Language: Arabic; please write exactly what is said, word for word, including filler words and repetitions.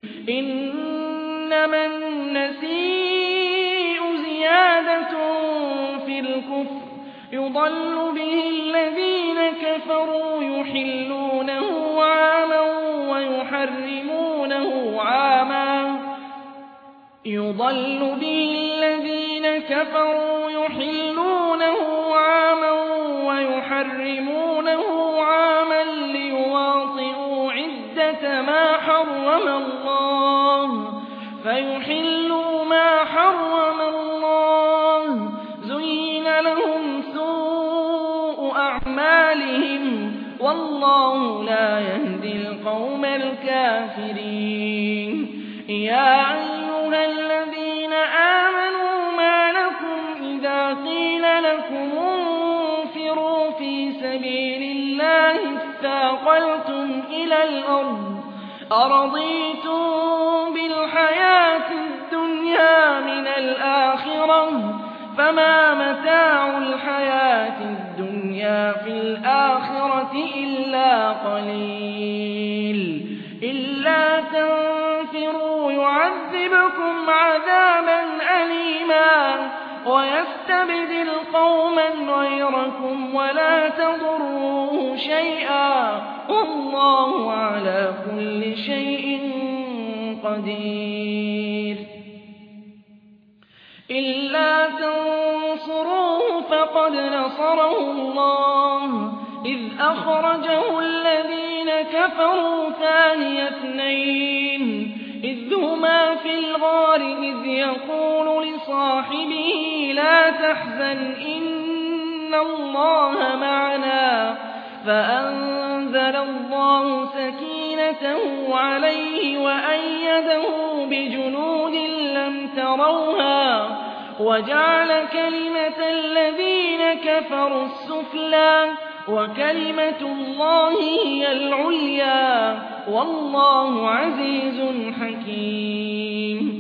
إنما النسيء زيادة في الكفر يضل به الذين كفروا يحلونه عاما ويحرمونه عاما يضل به الذين كفروا يحلونه عاما ويحرمونه عاما ليواطئوا عدة ما حرم الله فيحلوا ما حرم الله زين لهم سوء أعمالهم والله لا يهدي القوم الكافرين. يا أيها الذين آمنوا ما لكم إذا قيل لكم انفروا في سبيل الله اثاقلتم إلى الأرض أرضيتم بالحياة الدنيا من الآخرة فما متاع الحياة الدنيا في الآخرة إلا قليل. إلا تنفروا يعذبكم عذابا أليما ويستبدل قوما غيركم ولا تضروه شيئا والله على كل شيء قدير. إلا تنصروه فقد نصره الله إذ أخرجه الذين كفروا ثاني اثنين إذ هما في الغار إذ يقول لصاحبه لا تحزن إن الله معنا فأنزل الله سكينته عليه وأيده بجنود لم تروها وجعل كلمة الذين كفروا السفلى وكلمة الله هي العليا والله عزيز حكيم.